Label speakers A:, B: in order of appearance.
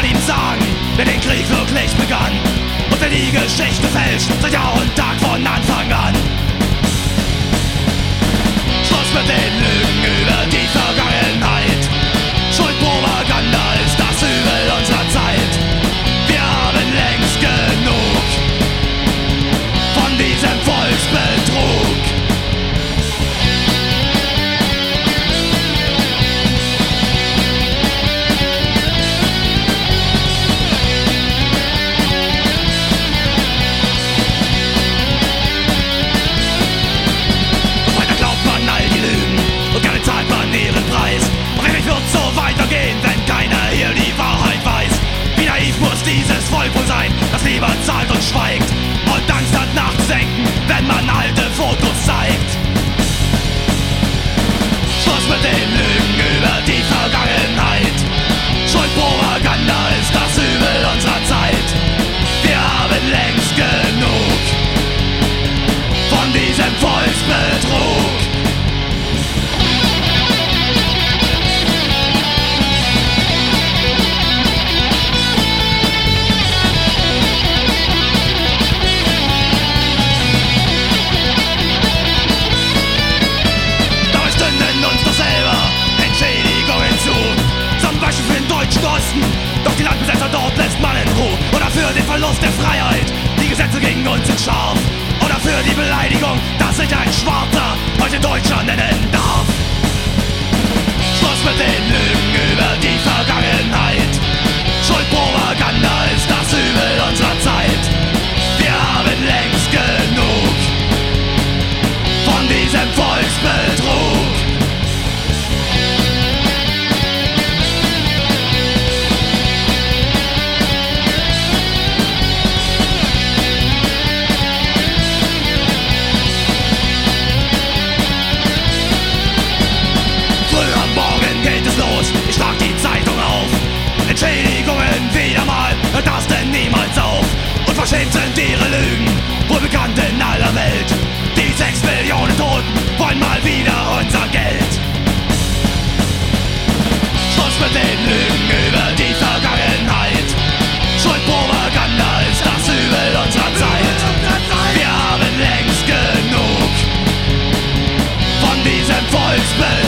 A: man ihm sagen, wer den Krieg wirklich begann und wer die Geschichte fälscht, seit Jahr und Tag von Anfang an. Schluss mit den Lügen über die Vergangenheit. Schuldpropaganda ist das Übel unserer Zeit. Wir haben längst genug von diesem Volksbetrug. Dieses Volk wohl sein, das lieber zahlt und schweigt und Angst hat nachzudenken, wenn man alte Fotos zeigt. Schluss mit den Lügen über die Vergangenheit. Schuldpropaganda ist das Übel unserer Zeit. Wir haben längst genug von diesem Volksbetrug. Doch die Landbesetzer dort lässt man in Ruhe. Oder für den Verlust der Freiheit, die Gesetze gegen uns sind scharf. Oder für die Beleidigung, dass sich ein Schwarzer heute Deutscher nennen darf. Schluss mit den Lügen über die Vergangenheit. Schuldpropaganda ist das Übel unserer Zeit. Wir haben längst genug von diesem Volksbetrug. Ich schlag die Zeitung auf. Entschädigungen wieder mal, hört das denn niemals auf? Und verschämt sind ihre Lügen, wohl bekannt in aller Welt. Die 6 Millionen Toten wollen mal wieder unser Geld. Schluss mit den Lügen über die Vergangenheit. Schuldpropaganda ist das Übel unserer Zeit. Wir haben längst genug von diesem Volksbild.